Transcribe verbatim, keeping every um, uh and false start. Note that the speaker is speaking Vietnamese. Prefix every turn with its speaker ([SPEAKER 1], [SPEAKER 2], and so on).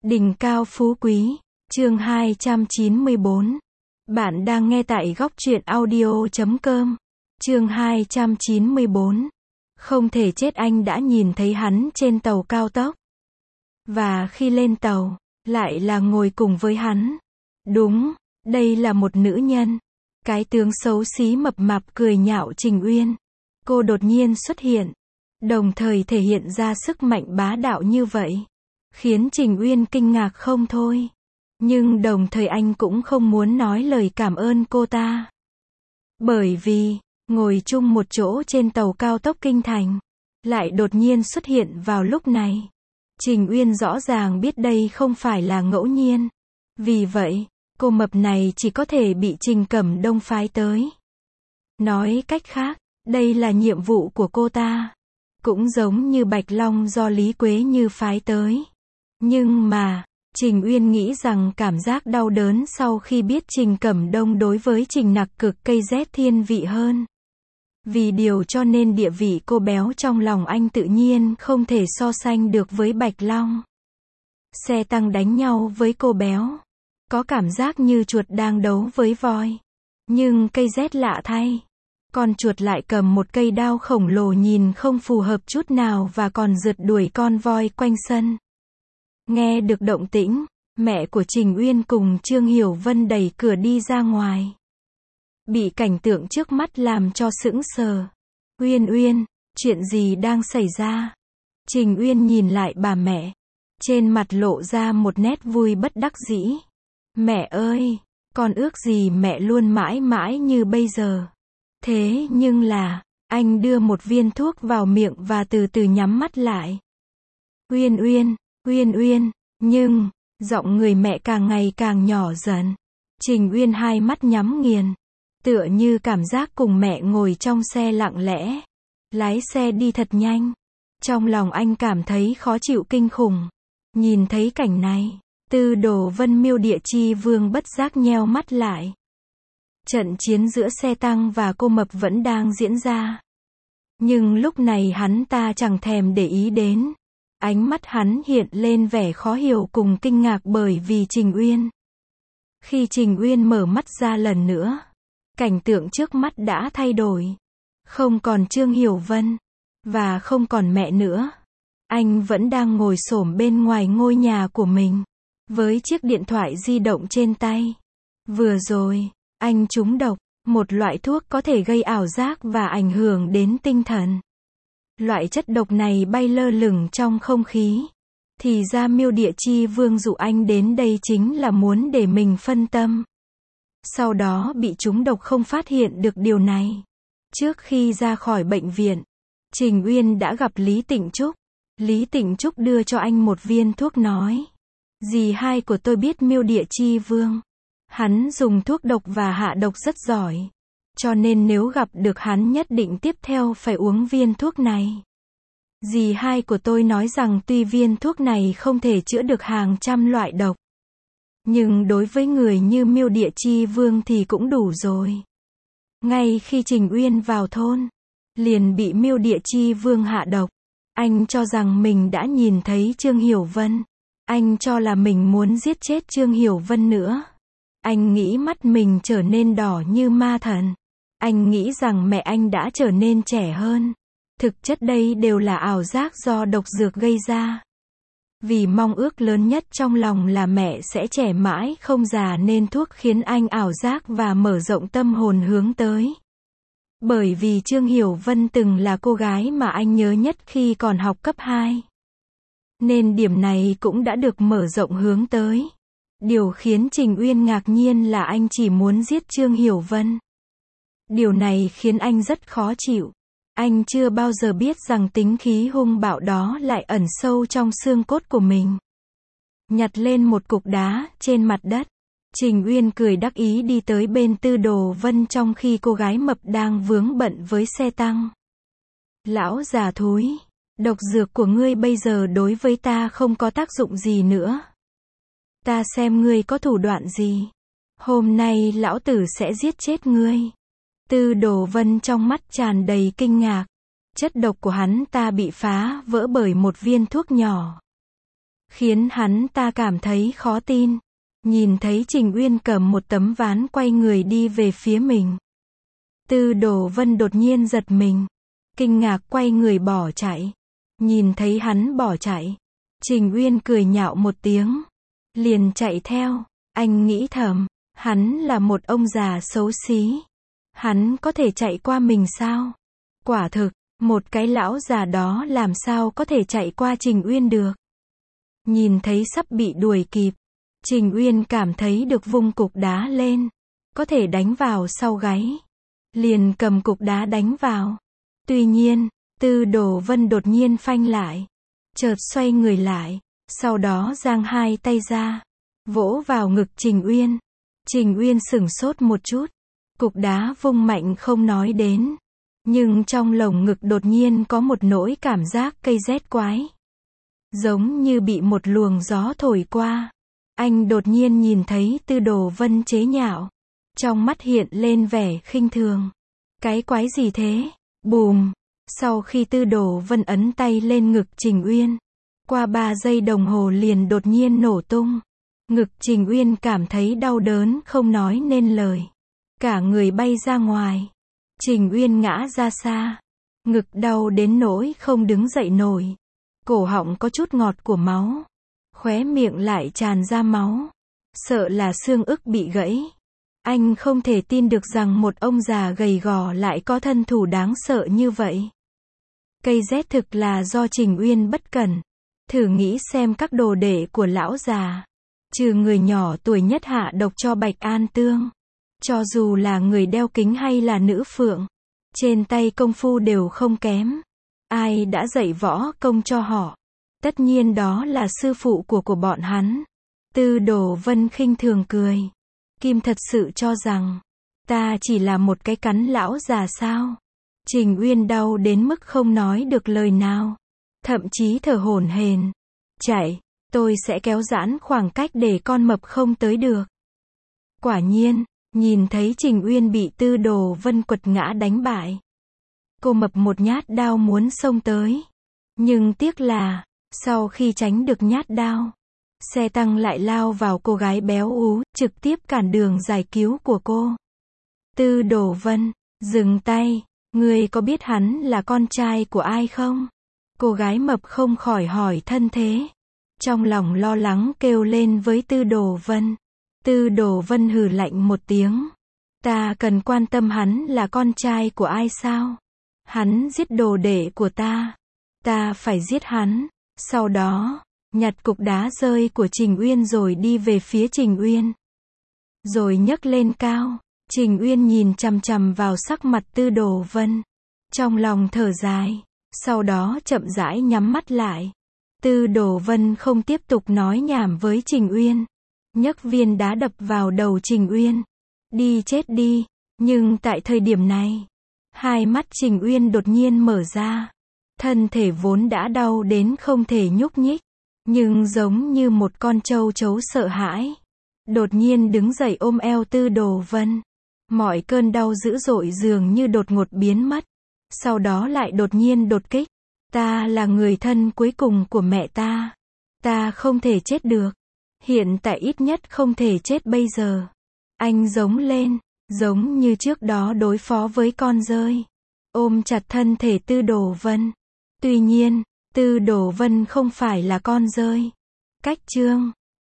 [SPEAKER 1] Đỉnh cao phú quý, chương hai trăm chín mươi bốn. Bạn đang nghe tại góc truyện audio chấm com. Chương hai trăm chín mươi bốn. Không thể chết. Anh đã nhìn thấy hắn trên tàu cao tốc. Và khi lên tàu, lại là ngồi cùng với hắn. Đúng, đây là một nữ nhân. Cái tướng xấu xí mập mạp cười nhạo Trình Uyên. Cô đột nhiên xuất hiện, đồng thời thể hiện ra sức mạnh bá đạo như vậy, khiến Trình Uyên kinh ngạc không thôi. Nhưng đồng thời anh cũng không muốn nói lời cảm ơn cô ta. Bởi vì, ngồi chung một chỗ trên tàu cao tốc kinh thành, lại đột nhiên xuất hiện vào lúc này. Trình Uyên rõ ràng biết đây không phải là ngẫu nhiên. Vì vậy, cô mập này chỉ có thể bị Trình Cẩm Đông phái tới. Nói cách khác, đây là nhiệm vụ của cô ta. Cũng giống như Bạch Long do Lý Quế Như phái tới. Nhưng mà, Trình Uyên nghĩ rằng cảm giác đau đớn sau khi biết Trình Cẩm Đông đối với Trình Nặc cực cây rét thiên vị hơn. Vì điều cho nên địa vị cô béo trong lòng anh tự nhiên không thể so sánh được với Bạch Long. Xe tăng đánh nhau với cô béo, có cảm giác như chuột đang đấu với voi. Nhưng cây rét lạ thay, con chuột lại cầm một cây đao khổng lồ nhìn không phù hợp chút nào và còn rượt đuổi con voi quanh sân. Nghe được động tĩnh, mẹ của Trình Uyên cùng Trương Hiểu Vân đẩy cửa đi ra ngoài. Bị cảnh tượng trước mắt làm cho sững sờ. Uyên Uyên, chuyện gì đang xảy ra? Trình Uyên nhìn lại bà mẹ, trên mặt lộ ra một nét vui bất đắc dĩ. Mẹ ơi, con ước gì mẹ luôn mãi mãi như bây giờ. Thế nhưng là, anh đưa một viên thuốc vào miệng và từ từ nhắm mắt lại. Uyên Uyên, Uyên Uyên, nhưng, giọng người mẹ càng ngày càng nhỏ dần. Trình Uyên hai mắt nhắm nghiền, tựa như cảm giác cùng mẹ ngồi trong xe lặng lẽ. Lái xe đi thật nhanh. Trong lòng anh cảm thấy khó chịu kinh khủng. Nhìn thấy cảnh này, Tư Đồ Vân Miêu Địa Chi Vương bất giác nheo mắt lại. Trận chiến giữa xe tăng và cô mập vẫn đang diễn ra. Nhưng lúc này hắn ta chẳng thèm để ý đến. Ánh mắt hắn hiện lên vẻ khó hiểu cùng kinh ngạc bởi vì Trình Uyên. Khi Trình Uyên mở mắt ra lần nữa, cảnh tượng trước mắt đã thay đổi. Không còn Trương Hiểu Vân, và không còn mẹ nữa. Anh vẫn đang ngồi xổm bên ngoài ngôi nhà của mình, với chiếc điện thoại di động trên tay. Vừa rồi, anh trúng độc, một loại thuốc có thể gây ảo giác và ảnh hưởng đến tinh thần. Loại chất độc này bay lơ lửng trong không khí. Thì ra Miêu Địa Chi Vương dụ anh đến đây chính là muốn để mình phân tâm. Sau đó bị trúng độc không phát hiện được điều này. Trước khi ra khỏi bệnh viện, Trình Uyên đã gặp Lý Tịnh Trúc. Lý Tịnh Trúc đưa cho anh một viên thuốc nói. Dì hai của tôi biết Miêu Địa Chi Vương. Hắn dùng thuốc độc và hạ độc rất giỏi. Cho nên nếu gặp được hắn nhất định tiếp theo phải uống viên thuốc này. Dì hai của tôi nói rằng tuy viên thuốc này không thể chữa được hàng trăm loại độc, nhưng đối với người như Miêu Địa Chi Vương thì cũng đủ rồi. Ngay khi Trình Uyên vào thôn, liền bị Miêu Địa Chi Vương hạ độc. Anh cho rằng mình đã nhìn thấy Trương Hiểu Vân. Anh cho là mình muốn giết chết Trương Hiểu Vân nữa. Anh nghĩ mắt mình trở nên đỏ như ma thần. Anh nghĩ rằng mẹ anh đã trở nên trẻ hơn. Thực chất đây đều là ảo giác do độc dược gây ra. Vì mong ước lớn nhất trong lòng là mẹ sẽ trẻ mãi không già nên thuốc khiến anh ảo giác và mở rộng tâm hồn hướng tới. Bởi vì Trương Hiểu Vân từng là cô gái mà anh nhớ nhất khi còn học cấp hai. Nên điểm này cũng đã được mở rộng hướng tới. Điều khiến Trình Uyên ngạc nhiên là anh chỉ muốn giết Trương Hiểu Vân. Điều này khiến anh rất khó chịu. Anh chưa bao giờ biết rằng tính khí hung bạo đó lại ẩn sâu trong xương cốt của mình. Nhặt lên một cục đá trên mặt đất, Trình Uyên cười đắc ý đi tới bên Tư Đồ Vân trong khi cô gái mập đang vướng bận với xe tăng. Lão già thúi, độc dược của ngươi bây giờ đối với ta không có tác dụng gì nữa. Ta xem ngươi có thủ đoạn gì. Hôm nay lão tử sẽ giết chết ngươi. Tư Đồ Vân trong mắt tràn đầy kinh ngạc. Chất độc của hắn ta bị phá vỡ bởi một viên thuốc nhỏ. khiến hắn ta cảm thấy khó tin. Nhìn thấy Trình Uyên cầm một tấm ván quay người đi về phía mình. Tư Đồ Vân đột nhiên giật mình. Kinh ngạc quay người bỏ chạy. Nhìn thấy hắn bỏ chạy. Trình Uyên cười nhạo một tiếng. Liền chạy theo. Anh nghĩ thầm. Hắn là một ông già xấu xí. Hắn có thể chạy qua mình sao? Quả thực, một cái lão già đó làm sao có thể chạy qua Trình Uyên được. Nhìn thấy sắp bị đuổi kịp. Trình Uyên cảm thấy được vung cục đá lên. Có thể đánh vào sau gáy. Liền cầm cục đá đánh vào. Tuy nhiên, Tư Đồ Vân đột nhiên phanh lại. Chợt xoay người lại. Sau đó giang hai tay ra. Vỗ vào ngực Trình Uyên. Trình Uyên sửng sốt một chút. Cục đá vung mạnh không nói đến. Nhưng trong lồng ngực đột nhiên có một nỗi cảm giác cây rét quái. Giống như bị một luồng gió thổi qua. Anh đột nhiên nhìn thấy Tư Đồ Vân chế nhạo. Trong mắt hiện lên vẻ khinh thường. Cái quái gì thế? Bùm! Sau khi Tư Đồ Vân ấn tay lên ngực Trình Uyên. Qua ba giây đồng hồ liền đột nhiên nổ tung. Ngực Trình Uyên cảm thấy đau đớn không nói nên lời. Cả người bay ra ngoài. Trình Uyên ngã ra xa. Ngực đau đến nỗi không đứng dậy nổi. Cổ họng có chút ngọt của máu. Khóe miệng lại tràn ra máu. Sợ là xương ức bị gãy. Anh không thể tin được rằng một ông già gầy gò lại có thân thủ đáng sợ như vậy. Cây rét thực là do Trình Uyên bất cẩn. Thử nghĩ xem các đồ đệ của lão già. Trừ người nhỏ tuổi nhất hạ độc cho Bạch An Tương. Cho dù là người đeo kính hay là nữ phượng. Trên tay công phu đều không kém. Ai đã dạy võ công cho họ? Tất nhiên đó là sư phụ của của bọn hắn. Tư Đồ Vân khinh thường cười. Kim thật sự cho rằng, ta chỉ là một cái cắn lão già sao? Trình Uyên đau đến mức không nói được lời nào. Thậm chí thở hổn hển. Chạy, tôi sẽ kéo giãn khoảng cách để con mập không tới được. Quả nhiên, nhìn thấy Trình Uyên bị Tư Đồ Vân quật ngã đánh bại. Cô mập một nhát đao muốn xông tới. Nhưng tiếc là, sau khi tránh được nhát đao, xe tăng lại lao vào cô gái béo ú, trực tiếp cản đường giải cứu của cô. Tư Đồ Vân, dừng tay, ngươi có biết hắn là con trai của ai không? Cô gái mập không khỏi hỏi thân thế. Trong lòng lo lắng kêu lên với Tư Đồ Vân. Tư Đồ Vân hừ lạnh một tiếng. Ta cần quan tâm hắn là con trai của ai sao? Hắn giết đồ đệ của ta. Ta phải giết hắn. Sau đó, nhặt cục đá rơi của Trình Uyên rồi đi về phía Trình Uyên. Rồi nhấc lên cao. Trình Uyên nhìn chằm chằm vào sắc mặt Tư Đồ Vân. Trong lòng thở dài. Sau đó chậm rãi nhắm mắt lại. Tư Đồ Vân không tiếp tục nói nhảm với Trình Uyên. Nhấc viên đá đập vào đầu Trình Uyên. Đi chết đi. Nhưng tại thời điểm này, hai mắt Trình Uyên đột nhiên mở ra. Thân thể vốn đã đau đến không thể nhúc nhích. Nhưng giống như một con trâu trấu sợ hãi. Đột nhiên đứng dậy ôm eo Tư Đồ Vân. Mọi cơn đau dữ dội dường như đột ngột biến mất. Sau đó lại đột nhiên đột kích. Ta là người thân cuối cùng của mẹ ta. Ta không thể chết được. Hiện tại ít nhất không thể chết bây giờ. Anh giống lên, giống như trước đó đối phó với con dơi. Ôm chặt thân thể Tư Đồ Vân. Tuy nhiên, Tư Đồ Vân không phải là con dơi. Cách chương